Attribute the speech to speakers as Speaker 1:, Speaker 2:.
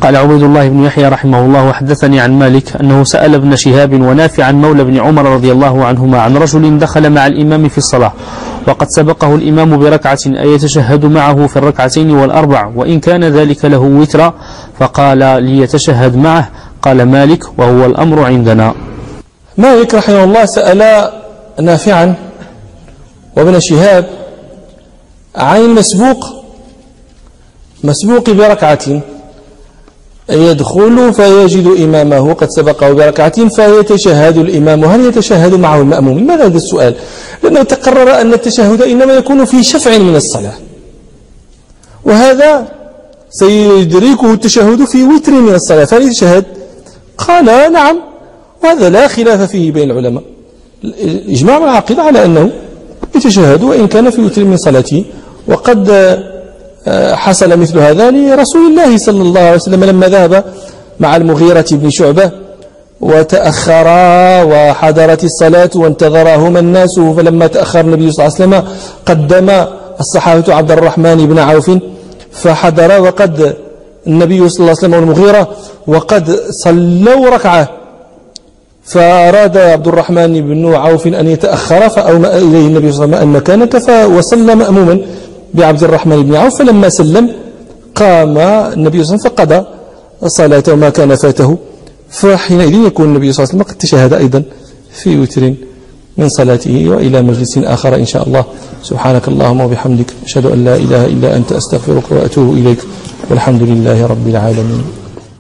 Speaker 1: قال عبيد الله بن يحيى رحمه الله: وحدثني عن مالك أنه سأل ابن شهاب ونافعا مولى بن عمر رضي الله عنهما عن رجل دخل مع الإمام في الصلاة وقد سبقه الإمام بركعة أيتشهد معه في الركعتين والأربع وإن كان ذلك له وترا، فقال: ليتشهد معه. قال مالك: وهو الأمر عندنا.
Speaker 2: مالك رحمه الله سأل نافعا وابن شهاب عن المسبوق بركعة يدخل فيجد إمامه قد سبقه بركعة فيتشهد الإمام، هل يتشهد معه المأموم؟ لماذا هذا السؤال؟ لأنه تقرر أن التشهد إنما يكون في شفع من الصلاة، وهذا سيدركه التشهد في وتر من الصلاة فليتشهد. قال: نعم، وهذا لا خلاف فيه بين العلماء، إجماع العقيدة على أنه يتشهد وإن كان في وتر من صلاته. وقد حصل مثل هذا لرسول الله صلى الله عليه وسلم لما ذهب مع المغيرة بن شعبة وتأخرا وحضرت الصلاة وانتظرهما الناس، فلما تأخر النبي صلى الله عليه وسلم قدم الصحابة عبد الرحمن بن عوف فحضر، وقد النبي صلى الله عليه وسلم والمغيرة وقد صلوا ركعة، فأراد عبد الرحمن بن عوف أن يتأخر فأومأ إليه النبي صلى الله عليه وسلم أن مكانك وصلى مأموما بعبد الرحمن بن عوف، فلما سلم قام النبي صلى الله عليه وسلم فقضى صلاته ما كان فاته، فحينئذ يكون النبي صلى الله عليه وسلم قد تشهد أيضا في وتر من صلاته. وإلى مجلس آخر إن شاء الله. سبحانك اللهم وبحمدك، أشهد أن لا إله إلا أنت، أستغفرك وأتوب إليك، والحمد لله رب العالمين.